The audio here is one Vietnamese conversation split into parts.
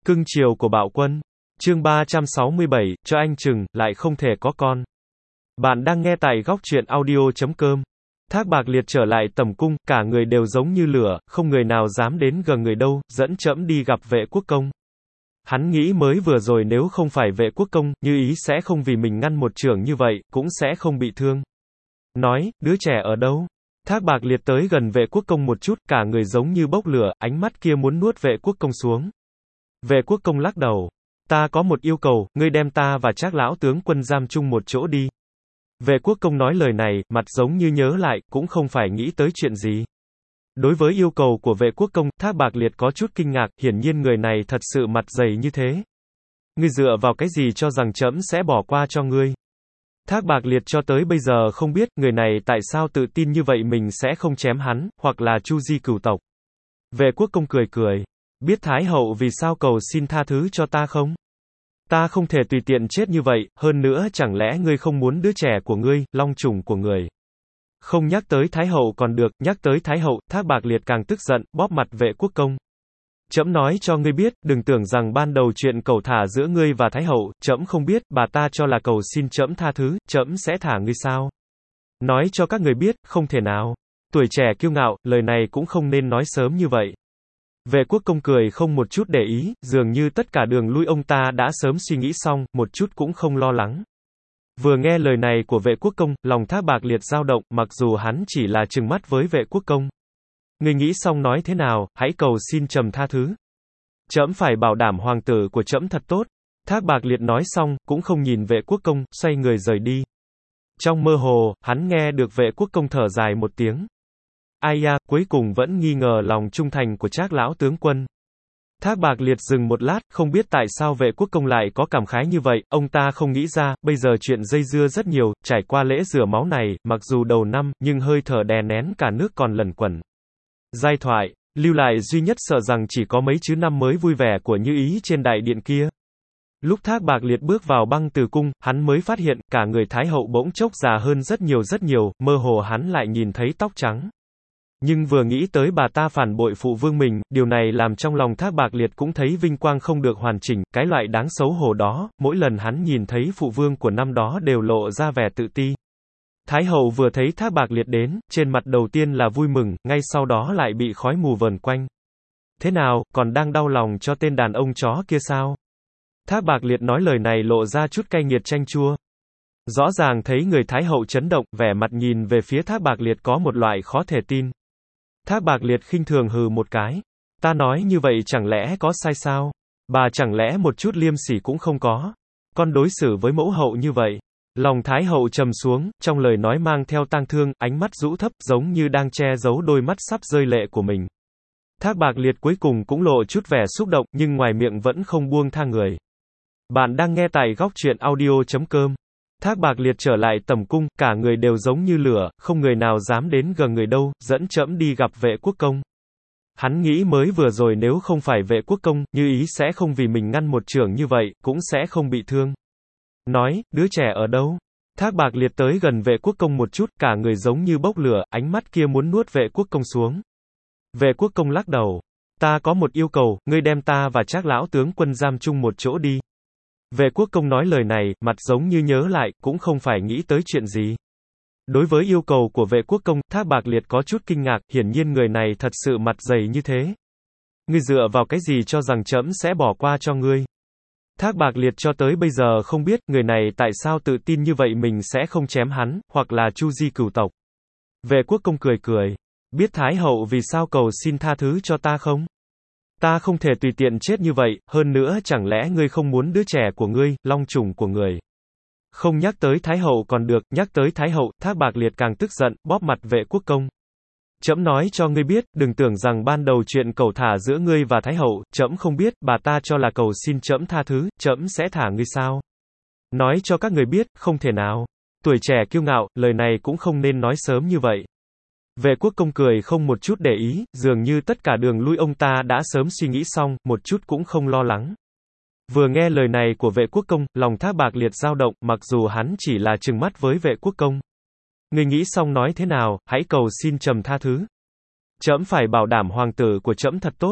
Cưng chiều của bạo quân. Chương 367, cho anh chừng, lại không thể có con. Bạn đang nghe tại góc truyện audio.com. Thác Bạc Liệt trở lại tầm cung, cả người đều giống như lửa, không người nào dám đến gần người đâu, dẫn trẫm đi gặp Vệ Quốc Công. Hắn nghĩ mới vừa rồi nếu không phải Vệ Quốc Công, Như Ý sẽ không vì mình ngăn một chưởng như vậy, cũng sẽ không bị thương. Nói, đứa trẻ ở đâu? Thác Bạc Liệt tới gần Vệ Quốc Công một chút, cả người giống như bốc lửa, ánh mắt kia muốn nuốt Vệ Quốc Công xuống. Vệ Quốc Công lắc đầu. Ta có một yêu cầu, ngươi đem ta và Trác lão tướng quân giam chung một chỗ đi. Vệ Quốc Công nói lời này, mặt giống như nhớ lại, cũng không phải nghĩ tới chuyện gì. Đối với yêu cầu của Vệ Quốc Công, Thác Bạc Liệt có chút kinh ngạc, hiển nhiên người này thật sự mặt dày như thế. Ngươi dựa vào cái gì cho rằng trẫm sẽ bỏ qua cho ngươi? Thác Bạc Liệt cho tới bây giờ không biết, người này tại sao tự tin như vậy mình sẽ không chém hắn, hoặc là chu di cửu tộc. Vệ Quốc Công cười cười. Biết Thái hậu vì sao cầu xin tha thứ cho ta không? Ta không thể tùy tiện chết như vậy, hơn nữa chẳng lẽ ngươi không muốn đứa trẻ của ngươi, long trùng của người. Không nhắc tới Thái hậu còn được, nhắc tới Thái hậu, Thác Bạc Liệt càng tức giận, bóp mặt Vệ Quốc Công. Trẫm nói cho ngươi biết, đừng tưởng rằng ban đầu chuyện cẩu thả giữa ngươi và Thái hậu, trẫm không biết, bà ta cho là cầu xin trẫm tha thứ, trẫm sẽ thả ngươi sao? Nói cho các người biết, không thể nào. Tuổi trẻ kiêu ngạo, lời này cũng không nên nói sớm như vậy. Vệ Quốc Công cười không một chút để ý, dường như tất cả đường lui ông ta đã sớm suy nghĩ xong, một chút cũng không lo lắng. Vừa nghe lời này của Vệ Quốc Công, lòng Thác Bạc Liệt dao động, mặc dù hắn chỉ là trừng mắt với Vệ Quốc Công. Ngươi nghĩ xong nói thế nào, hãy cầu xin trẫm tha thứ. Trẫm phải bảo đảm hoàng tử của trẫm thật tốt. Thác Bạc Liệt nói xong, cũng không nhìn Vệ Quốc Công, xoay người rời đi. Trong mơ hồ, hắn nghe được Vệ Quốc Công thở dài một tiếng. Ai da, cuối cùng vẫn nghi ngờ lòng trung thành của Trác lão tướng quân. Thác Bạc Liệt dừng một lát, không biết tại sao Vệ Quốc Công lại có cảm khái như vậy, ông ta không nghĩ ra, bây giờ chuyện dây dưa rất nhiều, trải qua lễ rửa máu này, mặc dù đầu năm, nhưng hơi thở đè nén cả nước còn lẩn quẩn. Giai thoại, lưu lại duy nhất sợ rằng chỉ có mấy chứ năm mới vui vẻ của Như Ý trên đại điện kia. Lúc Thác Bạc Liệt bước vào Băng Từ Cung, hắn mới phát hiện, cả người Thái hậu bỗng chốc già hơn rất nhiều, mơ hồ hắn lại nhìn thấy tóc trắng. Nhưng vừa nghĩ tới bà ta phản bội phụ vương mình, điều này làm trong lòng Thác Bạc Liệt cũng thấy vinh quang không được hoàn chỉnh, cái loại đáng xấu hổ đó, mỗi lần hắn nhìn thấy phụ vương của năm đó đều lộ ra vẻ tự ti. Thái hậu vừa thấy Thác Bạc Liệt đến, trên mặt đầu tiên là vui mừng, ngay sau đó lại bị khói mù vờn quanh. Thế nào, còn đang đau lòng cho tên đàn ông chó kia sao? Thác Bạc Liệt nói lời này lộ ra chút cay nghiệt chanh chua. Rõ ràng thấy người Thái hậu chấn động, vẻ mặt nhìn về phía Thác Bạc Liệt có một loại khó thể tin. Thác Bạc Liệt khinh thường hừ một cái. Ta nói như vậy chẳng lẽ có sai sao? Bà chẳng lẽ một chút liêm sỉ cũng không có? Con đối xử với mẫu hậu như vậy. Lòng Thái hậu trầm xuống, trong lời nói mang theo tang thương, ánh mắt rũ thấp, giống như đang che giấu đôi mắt sắp rơi lệ của mình. Thác Bạc Liệt cuối cùng cũng lộ chút vẻ xúc động, nhưng ngoài miệng vẫn không buông tha người. Bạn đang nghe tại góc truyện audio.com. Thác Bạc Liệt trở lại tầm cung, cả người đều giống như lửa, không người nào dám đến gần người đâu, dẫn trẫm đi gặp Vệ Quốc Công. Hắn nghĩ mới vừa rồi nếu không phải Vệ Quốc Công, Như Ý sẽ không vì mình ngăn một chưởng như vậy, cũng sẽ không bị thương. Nói, đứa trẻ ở đâu? Thác Bạc Liệt tới gần Vệ Quốc Công một chút, cả người giống như bốc lửa, ánh mắt kia muốn nuốt Vệ Quốc Công xuống. Vệ Quốc Công lắc đầu. Ta có một yêu cầu, ngươi đem ta và Trác lão tướng quân giam chung một chỗ đi. Vệ Quốc Công nói lời này, mặt giống như nhớ lại, cũng không phải nghĩ tới chuyện gì. Đối với yêu cầu của Vệ Quốc Công, Thác Bạc Liệt có chút kinh ngạc, hiển nhiên người này thật sự mặt dày như thế. Ngươi dựa vào cái gì cho rằng trẫm sẽ bỏ qua cho ngươi? Thác Bạc Liệt cho tới bây giờ không biết, người này tại sao tự tin như vậy mình sẽ không chém hắn, hoặc là chu di cửu tộc. Vệ Quốc Công cười cười. Biết Thái hậu vì sao cầu xin tha thứ cho ta không? Ta không thể tùy tiện chết như vậy, hơn nữa chẳng lẽ ngươi không muốn đứa trẻ của ngươi, long trùng của người. Không nhắc tới Thái hậu còn được, nhắc tới Thái hậu, Thác Bạc Liệt càng tức giận, bóp mặt Vệ Quốc Công. Trẫm nói cho ngươi biết, đừng tưởng rằng ban đầu chuyện cẩu thả giữa ngươi và Thái hậu, trẫm không biết, bà ta cho là cầu xin trẫm tha thứ, trẫm sẽ thả ngươi sao? Nói cho các người biết, không thể nào. Tuổi trẻ kiêu ngạo, lời này cũng không nên nói sớm như vậy. Vệ Quốc Công cười không một chút để ý, dường như tất cả đường lui ông ta đã sớm suy nghĩ xong, một chút cũng không lo lắng. Vừa nghe lời này của Vệ Quốc Công, lòng Thác Bạc Liệt dao động, mặc dù hắn chỉ là trừng mắt với Vệ Quốc Công. Ngươi nghĩ xong nói thế nào, hãy cầu xin trẫm tha thứ. Trẫm phải bảo đảm hoàng tử của trẫm thật tốt.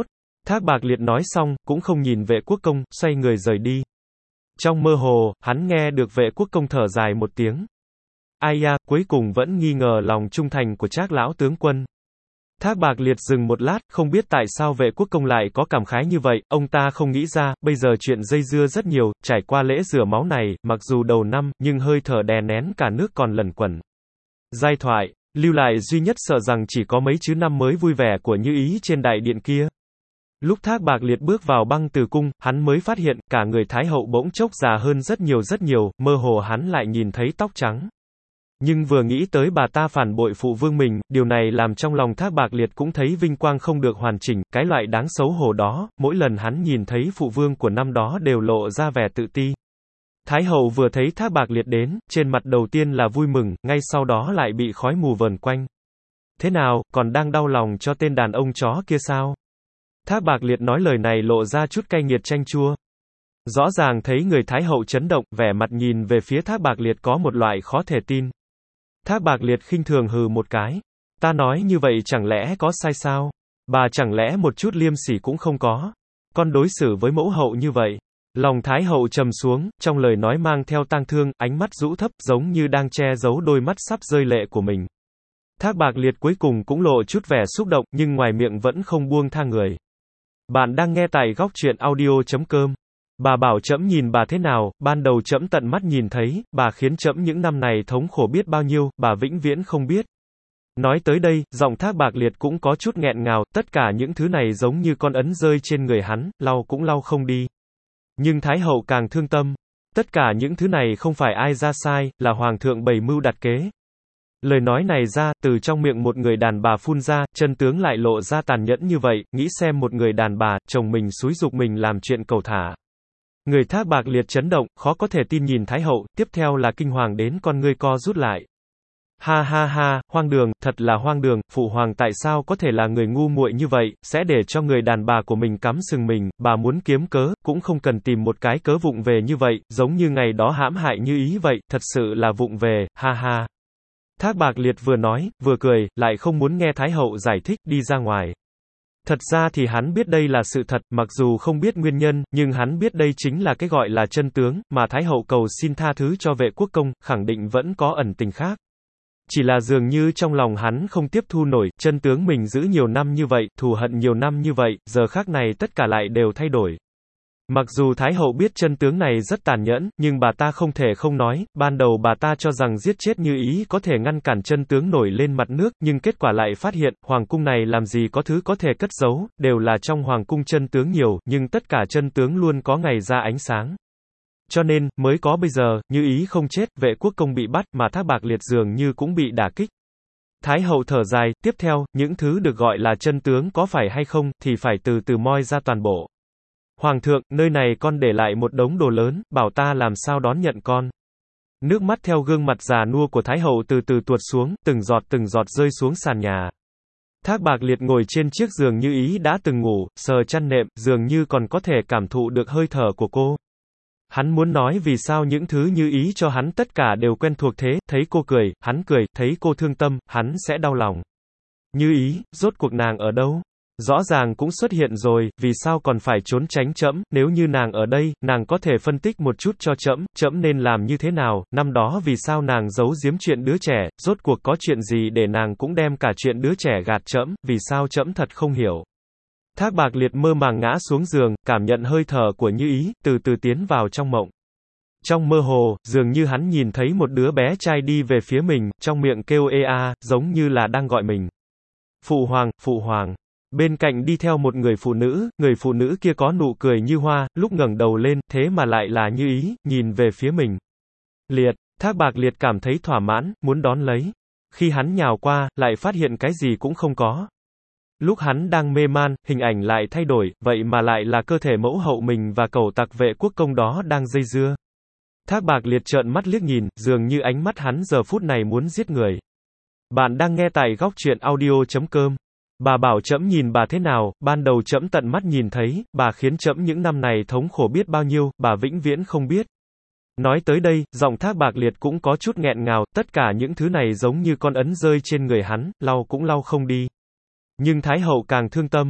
Thác Bạc Liệt nói xong, cũng không nhìn Vệ Quốc Công, xoay người rời đi. Trong mơ hồ, hắn nghe được Vệ Quốc Công thở dài một tiếng. Ai ya, cuối cùng vẫn nghi ngờ lòng trung thành của Trác lão tướng quân. Thác Bạc Liệt dừng một lát, không biết tại sao Vệ Quốc Công lại có cảm khái như vậy, ông ta không nghĩ ra, bây giờ chuyện dây dưa rất nhiều, trải qua lễ rửa máu này, mặc dù đầu năm, nhưng hơi thở đè nén cả nước còn lẩn quẩn. Giai thoại, lưu lại duy nhất sợ rằng chỉ có mấy chứ năm mới vui vẻ của Như Ý trên đại điện kia. Lúc Thác Bạc Liệt bước vào Băng Từ Cung, hắn mới phát hiện, cả người Thái hậu bỗng chốc già hơn rất nhiều, mơ hồ hắn lại nhìn thấy tóc trắng. Nhưng vừa nghĩ tới bà ta phản bội phụ vương mình, điều này làm trong lòng Thác Bạc Liệt cũng thấy vinh quang không được hoàn chỉnh, cái loại đáng xấu hổ đó, mỗi lần hắn nhìn thấy phụ vương của năm đó đều lộ ra vẻ tự ti. Thái hậu vừa thấy Thác Bạc Liệt đến, trên mặt đầu tiên là vui mừng, ngay sau đó lại bị khói mù vờn quanh. Thế nào, còn đang đau lòng cho tên đàn ông chó kia sao? Thác Bạc Liệt nói lời này lộ ra chút cay nghiệt chanh chua. Rõ ràng thấy người Thái hậu chấn động, vẻ mặt nhìn về phía Thác Bạc Liệt có một loại khó thể tin. Thác Bạc Liệt khinh thường hừ một cái. Ta nói như vậy chẳng lẽ có sai sao? Bà chẳng lẽ một chút liêm sỉ cũng không có? Con đối xử với mẫu hậu như vậy. Lòng Thái hậu trầm xuống, trong lời nói mang theo tang thương, ánh mắt rũ thấp, giống như đang che giấu đôi mắt sắp rơi lệ của mình. Thác Bạc Liệt cuối cùng cũng lộ chút vẻ xúc động, nhưng ngoài miệng vẫn không buông tha người. Bạn đang nghe tại góc truyện audio.com. Bà bảo trẫm nhìn bà thế nào, ban đầu trẫm tận mắt nhìn thấy, bà khiến trẫm những năm này thống khổ biết bao nhiêu, bà vĩnh viễn không biết. Nói tới đây, giọng Thác Bạc Liệt cũng có chút nghẹn ngào, tất cả những thứ này giống như con ấn rơi trên người hắn, lau cũng lau không đi. Nhưng Thái hậu càng thương tâm. Tất cả những thứ này không phải ai ra sai, là Hoàng thượng bày mưu đặt kế. Lời nói này ra, từ trong miệng một người đàn bà phun ra, chân tướng lại lộ ra tàn nhẫn như vậy, nghĩ xem một người đàn bà, chồng mình xúi giục mình làm chuyện cầu thả. Người Thác Bạc Liệt chấn động, khó có thể tin nhìn Thái hậu, tiếp theo là kinh hoàng đến con ngươi co rút lại. Ha ha ha, hoang đường, thật là hoang đường, phụ hoàng tại sao có thể là người ngu muội như vậy, sẽ để cho người đàn bà của mình cắm sừng mình, bà muốn kiếm cớ, cũng không cần tìm một cái cớ vụng về như vậy, giống như ngày đó hãm hại Như Ý vậy, thật sự là vụng về, ha ha. Thác Bạc Liệt vừa nói, vừa cười, lại không muốn nghe Thái hậu giải thích, đi ra ngoài. Thật ra thì hắn biết đây là sự thật, mặc dù không biết nguyên nhân, nhưng hắn biết đây chính là cái gọi là chân tướng, mà Thái hậu cầu xin tha thứ cho Vệ Quốc Công, khẳng định vẫn có ẩn tình khác. Chỉ là dường như trong lòng hắn không tiếp thu nổi, chân tướng mình giữ nhiều năm như vậy, thù hận nhiều năm như vậy, giờ khắc này tất cả lại đều thay đổi. Mặc dù Thái hậu biết chân tướng này rất tàn nhẫn, nhưng bà ta không thể không nói, ban đầu bà ta cho rằng giết chết Như Ý có thể ngăn cản chân tướng nổi lên mặt nước, nhưng kết quả lại phát hiện, hoàng cung này làm gì có thứ có thể cất giấu, đều là trong hoàng cung chân tướng nhiều, nhưng tất cả chân tướng luôn có ngày ra ánh sáng. Cho nên, mới có bây giờ, Như Ý không chết, Vệ Quốc Công bị bắt, mà Thác Bạc Liệt dường như cũng bị đả kích. Thái hậu thở dài, tiếp theo, những thứ được gọi là chân tướng có phải hay không, thì phải từ từ moi ra toàn bộ. Hoàng thượng, nơi này con để lại một đống đồ lớn, bảo ta làm sao đón nhận con. Nước mắt theo gương mặt già nua của Thái hậu từ từ tuột xuống, từng giọt rơi xuống sàn nhà. Thác Bạc Liệt ngồi trên chiếc giường Như Ý đã từng ngủ, sờ chăn nệm, dường như còn có thể cảm thụ được hơi thở của cô. Hắn muốn nói vì sao những thứ Như Ý cho hắn tất cả đều quen thuộc thế, thấy cô cười, hắn cười, thấy cô thương tâm, hắn sẽ đau lòng. Như Ý, rốt cuộc nàng ở đâu? Rõ ràng cũng xuất hiện rồi, vì sao còn phải trốn tránh trẫm, nếu như nàng ở đây, nàng có thể phân tích một chút cho trẫm, trẫm nên làm như thế nào, năm đó vì sao nàng giấu giếm chuyện đứa trẻ, rốt cuộc có chuyện gì để nàng cũng đem cả chuyện đứa trẻ gạt trẫm, vì sao trẫm thật không hiểu. Thác Bạc Liệt mơ màng ngã xuống giường, cảm nhận hơi thở của Như Ý, từ từ tiến vào trong mộng. Trong mơ hồ, dường như hắn nhìn thấy một đứa bé trai đi về phía mình, trong miệng kêu ê a, giống như là đang gọi mình. Phụ hoàng, phụ hoàng. Bên cạnh đi theo một người phụ nữ kia có nụ cười như hoa, lúc ngẩng đầu lên, thế mà lại là Như Ý, nhìn về phía mình. Liệt, Thác Bạc Liệt cảm thấy thỏa mãn, muốn đón lấy. Khi hắn nhào qua, lại phát hiện cái gì cũng không có. Lúc hắn đang mê man, hình ảnh lại thay đổi, vậy mà lại là cơ thể mẫu hậu mình và cẩu tặc Vệ Quốc Công đó đang dây dưa. Thác Bạc Liệt trợn mắt liếc nhìn, dường như ánh mắt hắn giờ phút này muốn giết người. Bạn đang nghe tại góc truyện audio.com. Bà bảo trẫm nhìn bà thế nào, ban đầu trẫm tận mắt nhìn thấy, bà khiến trẫm những năm này thống khổ biết bao nhiêu, bà vĩnh viễn không biết. Nói tới đây, giọng Thác Bạc Liệt cũng có chút nghẹn ngào, tất cả những thứ này giống như con ấn rơi trên người hắn, lau cũng lau không đi. Nhưng Thái hậu càng thương tâm.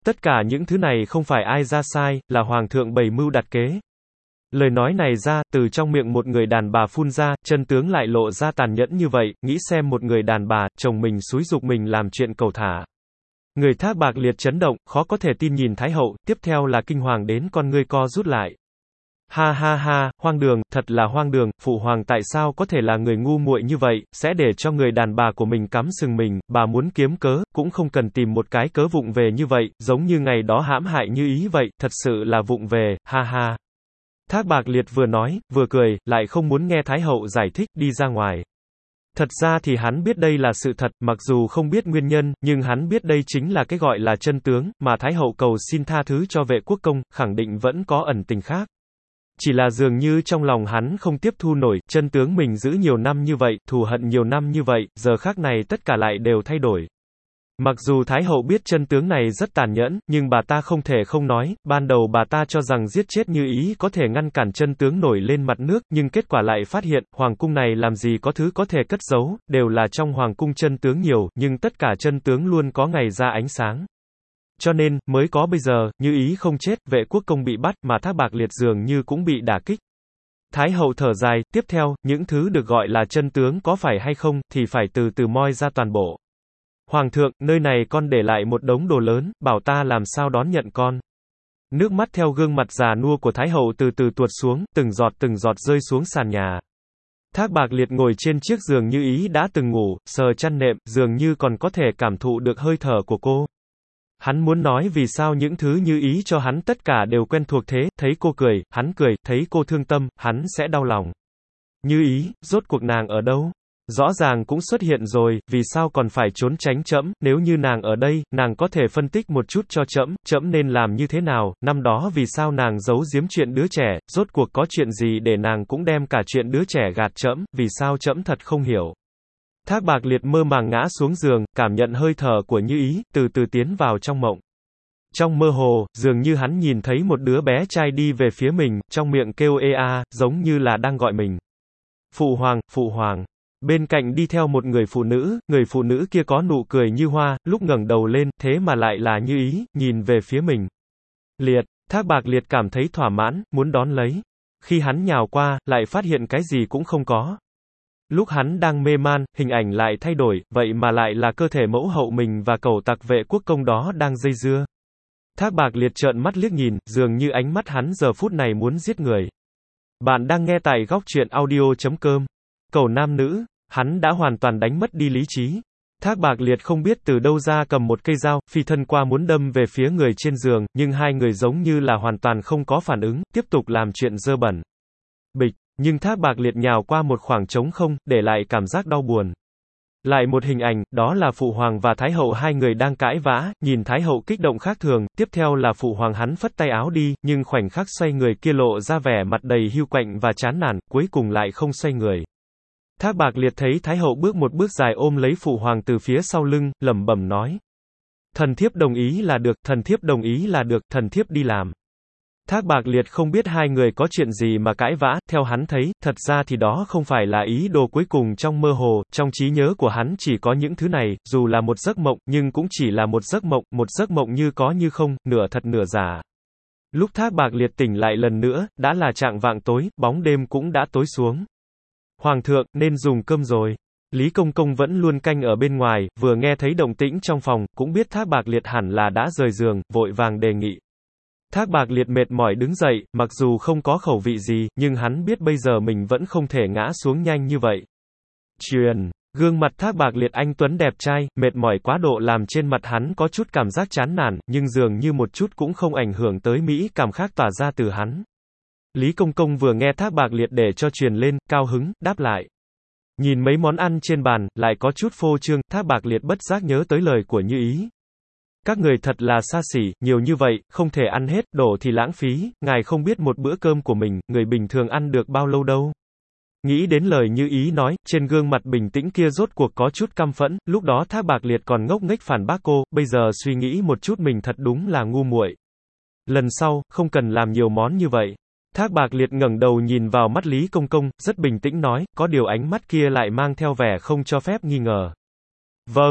Tất cả những thứ này không phải ai ra sai, là hoàng thượng bày mưu đặt kế. Lời nói này ra, từ trong miệng một người đàn bà phun ra, chân tướng lại lộ ra tàn nhẫn như vậy, nghĩ xem một người đàn bà, chồng mình xúi giục mình làm chuyện cầu thả. Người Thác Bạc Liệt chấn động, khó có thể tin nhìn Thái hậu, tiếp theo là kinh hoàng đến con ngươi co rút lại. Ha ha ha, hoang đường, thật là hoang đường, phụ hoàng tại sao có thể là người ngu muội như vậy, sẽ để cho người đàn bà của mình cắm sừng mình, bà muốn kiếm cớ, cũng không cần tìm một cái cớ vụng về như vậy, giống như ngày đó hãm hại Như Ý vậy, thật sự là vụng về, ha ha. Thác Bạc Liệt vừa nói, vừa cười, lại không muốn nghe Thái hậu giải thích, đi ra ngoài. Thật ra thì hắn biết đây là sự thật, mặc dù không biết nguyên nhân, nhưng hắn biết đây chính là cái gọi là chân tướng, mà Thái hậu cầu xin tha thứ cho Vệ Quốc Công, khẳng định vẫn có ẩn tình khác. Chỉ là dường như trong lòng hắn không tiếp thu nổi, chân tướng mình giữ nhiều năm như vậy, thù hận nhiều năm như vậy, giờ khắc này tất cả lại đều thay đổi. Mặc dù Thái hậu biết chân tướng này rất tàn nhẫn, nhưng bà ta không thể không nói, ban đầu bà ta cho rằng giết chết Như Ý có thể ngăn cản chân tướng nổi lên mặt nước, nhưng kết quả lại phát hiện, hoàng cung này làm gì có thứ có thể cất giấu, đều là trong hoàng cung chân tướng nhiều, nhưng tất cả chân tướng luôn có ngày ra ánh sáng. Cho nên, mới có bây giờ, Như Ý không chết, Vệ Quốc Công bị bắt, mà Thác Bạc Liệt dường như cũng bị đả kích. Thái hậu thở dài, tiếp theo, những thứ được gọi là chân tướng có phải hay không, thì phải từ từ moi ra toàn bộ. Hoàng thượng, nơi này con để lại một đống đồ lớn, bảo ta làm sao đón nhận con. Nước mắt theo gương mặt già nua của Thái hậu từ từ tuột xuống, từng giọt rơi xuống sàn nhà. Thác Bạc Liệt ngồi trên chiếc giường Như Ý đã từng ngủ, sờ chăn nệm, dường như còn có thể cảm thụ được hơi thở của cô. Hắn muốn nói vì sao những thứ Như Ý cho hắn tất cả đều quen thuộc thế, thấy cô cười, hắn cười, thấy cô thương tâm, hắn sẽ đau lòng. Như Ý, rốt cuộc nàng ở đâu? Rõ ràng cũng xuất hiện rồi, vì sao còn phải trốn tránh trẫm, nếu như nàng ở đây, nàng có thể phân tích một chút cho trẫm, trẫm nên làm như thế nào, năm đó vì sao nàng giấu giếm chuyện đứa trẻ, rốt cuộc có chuyện gì để nàng cũng đem cả chuyện đứa trẻ gạt trẫm, vì sao trẫm thật không hiểu. Thác Bạc Liệt mơ màng ngã xuống giường, cảm nhận hơi thở của Như Ý, từ từ tiến vào trong mộng. Trong mơ hồ, dường như hắn nhìn thấy một đứa bé trai đi về phía mình, trong miệng kêu ê a, giống như là đang gọi mình. Phụ hoàng, phụ hoàng. Bên cạnh đi theo một người phụ nữ kia có nụ cười như hoa, lúc ngẩng đầu lên, thế mà lại là Như Ý, nhìn về phía mình. Liệt, Thác Bạc Liệt cảm thấy thỏa mãn, muốn đón lấy. Khi hắn nhào qua, lại phát hiện cái gì cũng không có. Lúc hắn đang mê man, hình ảnh lại thay đổi, vậy mà lại là cơ thể mẫu hậu mình và cẩu tặc Vệ Quốc Công đó đang dây dưa. Thác Bạc Liệt trợn mắt liếc nhìn, dường như ánh mắt hắn giờ phút này muốn giết người. Bạn đang nghe tại góc truyện audio.com. Cẩu nam nữ, hắn đã hoàn toàn đánh mất đi lý trí. Thác Bạc Liệt không biết từ đâu ra cầm một cây dao, phi thân qua muốn đâm về phía người trên giường, nhưng hai người giống như là hoàn toàn không có phản ứng, tiếp tục làm chuyện dơ bẩn. Bịch, nhưng Thác Bạc Liệt nhào qua một khoảng trống không, để lại cảm giác đau buồn. Lại một hình ảnh, đó là Phụ Hoàng và Thái Hậu hai người đang cãi vã, nhìn Thái Hậu kích động khác thường, tiếp theo là Phụ Hoàng hắn phất tay áo đi, nhưng khoảnh khắc xoay người kia lộ ra vẻ mặt đầy hiu quạnh và chán nản, cuối cùng lại không xoay người. Thác Bạc Liệt thấy Thái Hậu bước một bước dài ôm lấy Phụ Hoàng từ phía sau lưng, lẩm bẩm nói. Thần thiếp đồng ý là được, thần thiếp đồng ý là được, thần thiếp đi làm. Thác Bạc Liệt không biết hai người có chuyện gì mà cãi vã, theo hắn thấy, thật ra thì đó không phải là ý đồ cuối cùng trong mơ hồ, trong trí nhớ của hắn chỉ có những thứ này, dù là một giấc mộng, nhưng cũng chỉ là một giấc mộng như có như không, nửa thật nửa giả. Lúc Thác Bạc Liệt tỉnh lại lần nữa, đã là chạng vạng tối, bóng đêm cũng đã tối xuống. Hoàng thượng, nên dùng cơm rồi. Lý Công Công vẫn luôn canh ở bên ngoài, vừa nghe thấy động tĩnh trong phòng, cũng biết Thác Bạc Liệt hẳn là đã rời giường, vội vàng đề nghị. Thác Bạc Liệt mệt mỏi đứng dậy, mặc dù không có khẩu vị gì, nhưng hắn biết bây giờ mình vẫn không thể ngã xuống nhanh như vậy. Truyền, gương mặt Thác Bạc Liệt anh tuấn đẹp trai, mệt mỏi quá độ làm trên mặt hắn có chút cảm giác chán nản, nhưng dường như một chút cũng không ảnh hưởng tới mỹ cảm khác tỏa ra từ hắn. Lý Công Công vừa nghe Thác Bạc Liệt để cho truyền lên, cao hứng, đáp lại. Nhìn mấy món ăn trên bàn, lại có chút phô trương, Thác Bạc Liệt bất giác nhớ tới lời của Như Ý. Các người thật là xa xỉ, nhiều như vậy, không thể ăn hết, đổ thì lãng phí, ngài không biết một bữa cơm của mình, người bình thường ăn được bao lâu đâu. Nghĩ đến lời Như Ý nói, trên gương mặt bình tĩnh kia rốt cuộc có chút căm phẫn, lúc đó Thác Bạc Liệt còn ngốc nghếch phản bác cô, bây giờ suy nghĩ một chút mình thật đúng là ngu muội. Lần sau, không cần làm nhiều món như vậy. Thác Bạc Liệt ngẩng đầu nhìn vào mắt Lý Công Công, rất bình tĩnh nói, có điều ánh mắt kia lại mang theo vẻ không cho phép nghi ngờ. Vâng.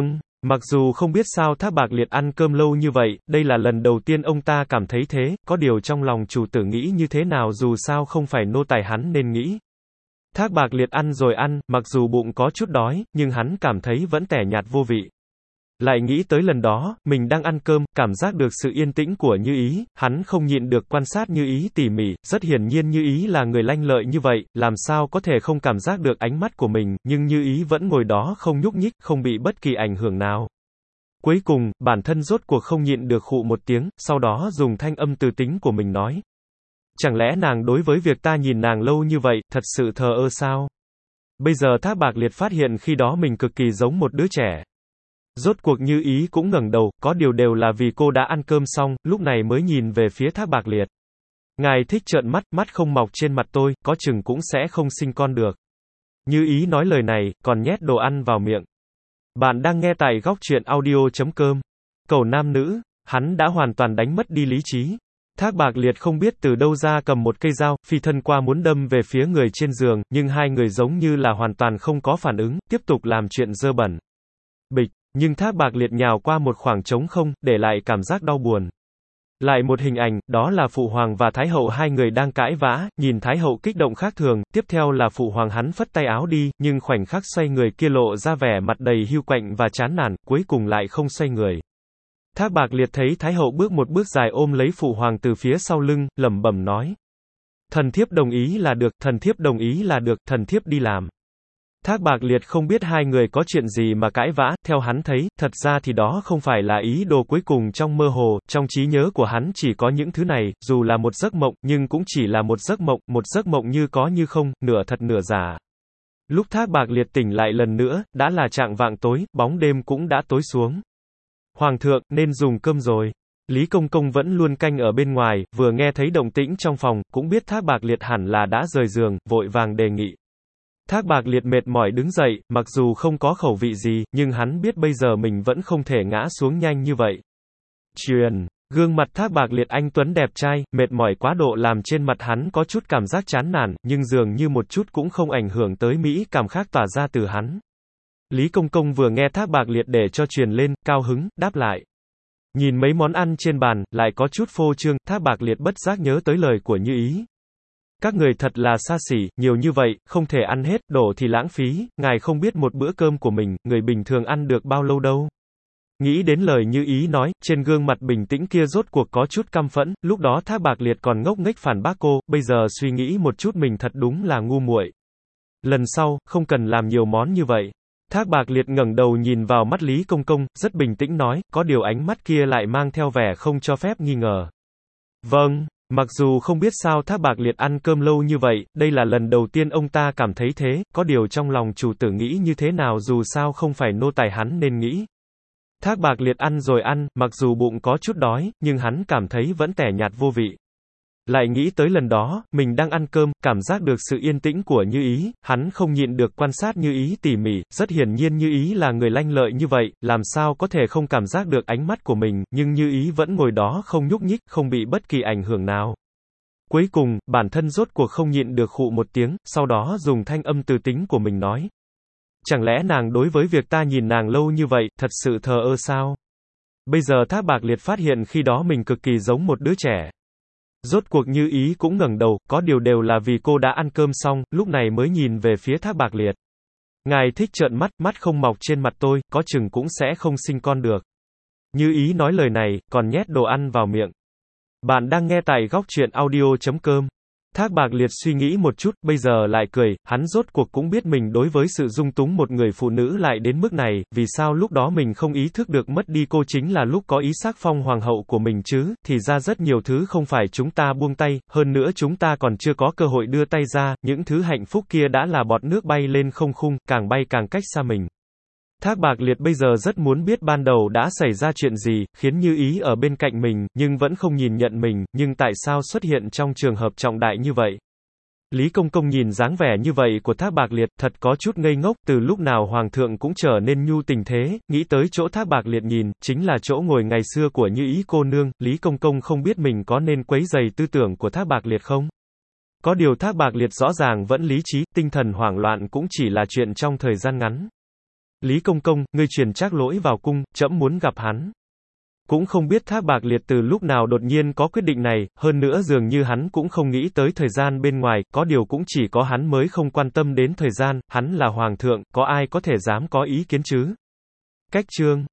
Mặc dù không biết sao Thác Bạc Liệt ăn cơm lâu như vậy, đây là lần đầu tiên ông ta cảm thấy thế, có điều trong lòng chủ tử nghĩ như thế nào dù sao không phải nô tài hắn nên nghĩ. Thác Bạc Liệt ăn rồi ăn, mặc dù bụng có chút đói, nhưng hắn cảm thấy vẫn tẻ nhạt vô vị. Lại nghĩ tới lần đó, mình đang ăn cơm, cảm giác được sự yên tĩnh của Như Ý, hắn không nhịn được quan sát Như Ý tỉ mỉ, rất hiển nhiên Như Ý là người lanh lợi như vậy, làm sao có thể không cảm giác được ánh mắt của mình, nhưng Như Ý vẫn ngồi đó không nhúc nhích, không bị bất kỳ ảnh hưởng nào. Cuối cùng, bản thân rốt cuộc không nhịn được khụ một tiếng, sau đó dùng thanh âm từ tính của mình nói. Chẳng lẽ nàng đối với việc ta nhìn nàng lâu như vậy, thật sự thờ ơ sao? Bây giờ Thác Bạc Liệt phát hiện khi đó mình cực kỳ giống một đứa trẻ. Rốt cuộc Như Ý cũng ngẩng đầu, có điều đều là vì cô đã ăn cơm xong, lúc này mới nhìn về phía Thác Bạc Liệt. Ngài thích trợn mắt, mắt không mọc trên mặt tôi, có chừng cũng sẽ không sinh con được. Như Ý nói lời này, còn nhét đồ ăn vào miệng. Bạn đang nghe tại góc truyện audio.com. Cầu nam nữ, hắn đã hoàn toàn đánh mất đi lý trí. Thác Bạc Liệt không biết từ đâu ra cầm một cây dao, phi thân qua muốn đâm về phía người trên giường, nhưng hai người giống như là hoàn toàn không có phản ứng, tiếp tục làm chuyện dơ bẩn. Bịch, nhưng Thác Bạc Liệt nhào qua một khoảng trống không, để lại cảm giác đau buồn. Lại một hình ảnh, đó là Phụ Hoàng và Thái Hậu hai người đang cãi vã, nhìn Thái Hậu kích động khác thường, tiếp theo là Phụ Hoàng hắn phất tay áo đi, nhưng khoảnh khắc xoay người kia lộ ra vẻ mặt đầy hiu quạnh và chán nản, cuối cùng lại không xoay người. Thác Bạc Liệt thấy Thái Hậu bước một bước dài ôm lấy Phụ Hoàng từ phía sau lưng, lẩm bẩm nói. Thần thiếp đồng ý là được, thần thiếp đồng ý là được, thần thiếp đi làm. Thác Bạc Liệt không biết hai người có chuyện gì mà cãi vã, theo hắn thấy, thật ra thì đó không phải là ý đồ cuối cùng trong mơ hồ, trong trí nhớ của hắn chỉ có những thứ này, dù là một giấc mộng, nhưng cũng chỉ là một giấc mộng như có như không, nửa thật nửa giả. Lúc Thác Bạc Liệt tỉnh lại lần nữa, đã là chạng vạng tối, bóng đêm cũng đã tối xuống. Hoàng thượng, nên dùng cơm rồi. Lý Công Công vẫn luôn canh ở bên ngoài, vừa nghe thấy động tĩnh trong phòng, cũng biết Thác Bạc Liệt hẳn là đã rời giường, vội vàng đề nghị. Thác Bạc Liệt mệt mỏi đứng dậy, mặc dù không có khẩu vị gì, nhưng hắn biết bây giờ mình vẫn không thể ngã xuống nhanh như vậy. Gương mặt Thác Bạc Liệt anh tuấn đẹp trai, mệt mỏi quá độ làm trên mặt hắn có chút cảm giác chán nản, nhưng dường như một chút cũng không ảnh hưởng tới mỹ cảm khác tỏa ra từ hắn. Lý Công Công vừa nghe Thác Bạc Liệt để cho truyền lên, cao hứng, đáp lại. Nhìn mấy món ăn trên bàn, lại có chút phô trương, Thác Bạc Liệt bất giác nhớ tới lời của Như Ý. Các người thật là xa xỉ, nhiều như vậy, không thể ăn hết, đổ thì lãng phí, ngài không biết một bữa cơm của mình, người bình thường ăn được bao lâu đâu. Nghĩ đến lời Như Ý nói, trên gương mặt bình tĩnh kia rốt cuộc có chút căm phẫn, lúc đó Thác Bạc Liệt còn ngốc nghếch phản bác cô, bây giờ suy nghĩ một chút mình thật đúng là ngu muội. Lần sau, không cần làm nhiều món như vậy. Thác Bạc Liệt ngẩng đầu nhìn vào mắt Lý Công Công, rất bình tĩnh nói, có điều ánh mắt kia lại mang theo vẻ không cho phép nghi ngờ. Vâng. Mặc dù không biết sao Thác Bạc Liệt ăn cơm lâu như vậy, đây là lần đầu tiên ông ta cảm thấy thế, có điều trong lòng chủ tử nghĩ như thế nào dù sao không phải nô tài hắn nên nghĩ. Thác Bạc Liệt ăn rồi ăn, mặc dù bụng có chút đói, nhưng hắn cảm thấy vẫn tẻ nhạt vô vị. Lại nghĩ tới lần đó, mình đang ăn cơm, cảm giác được sự yên tĩnh của Như Ý, hắn không nhịn được quan sát Như Ý tỉ mỉ, rất hiển nhiên Như Ý là người lanh lợi như vậy, làm sao có thể không cảm giác được ánh mắt của mình, nhưng Như Ý vẫn ngồi đó không nhúc nhích, không bị bất kỳ ảnh hưởng nào. Cuối cùng, bản thân rốt cuộc không nhịn được khụ một tiếng, sau đó dùng thanh âm từ tính của mình nói. Chẳng lẽ nàng đối với việc ta nhìn nàng lâu như vậy, thật sự thờ ơ sao? Bây giờ Thác Bạc Liệt phát hiện khi đó mình cực kỳ giống một đứa trẻ. Rốt cuộc Như Ý cũng ngẩng đầu, có điều đều là vì cô đã ăn cơm xong, lúc này mới nhìn về phía Thác Bạc Liệt. Ngài thích trợn mắt, mắt không mọc trên mặt tôi, có chừng cũng sẽ không sinh con được. Như Ý nói lời này, còn nhét đồ ăn vào miệng. Bạn đang nghe tại góc truyện audio.com. Thác Bạc Liệt suy nghĩ một chút, bây giờ lại cười, hắn rốt cuộc cũng biết mình đối với sự dung túng một người phụ nữ lại đến mức này, vì sao lúc đó mình không ý thức được mất đi cô chính là lúc có ý xác phong hoàng hậu của mình chứ, thì ra rất nhiều thứ không phải chúng ta buông tay, hơn nữa chúng ta còn chưa có cơ hội đưa tay ra, những thứ hạnh phúc kia đã là bọt nước bay lên không khung, càng bay càng cách xa mình. Thác Bạc Liệt bây giờ rất muốn biết ban đầu đã xảy ra chuyện gì, khiến Như Ý ở bên cạnh mình, nhưng vẫn không nhìn nhận mình, nhưng tại sao xuất hiện trong trường hợp trọng đại như vậy. Lý Công Công nhìn dáng vẻ như vậy của Thác Bạc Liệt, thật có chút ngây ngốc, từ lúc nào Hoàng thượng cũng trở nên nhu tình thế, nghĩ tới chỗ Thác Bạc Liệt nhìn, chính là chỗ ngồi ngày xưa của Như Ý cô nương, Lý Công Công không biết mình có nên quấy rầy tư tưởng của Thác Bạc Liệt không? Có điều Thác Bạc Liệt rõ ràng vẫn lý trí, tinh thần hoảng loạn cũng chỉ là chuyện trong thời gian ngắn. Lý Công Công, ngươi truyền Trác Lỗi vào cung, trẫm muốn gặp hắn. Cũng không biết Thác Bạc Liệt từ lúc nào đột nhiên có quyết định này, hơn nữa dường như hắn cũng không nghĩ tới thời gian bên ngoài, có điều cũng chỉ có hắn mới không quan tâm đến thời gian, hắn là hoàng thượng, có ai có thể dám có ý kiến chứ? Cách chương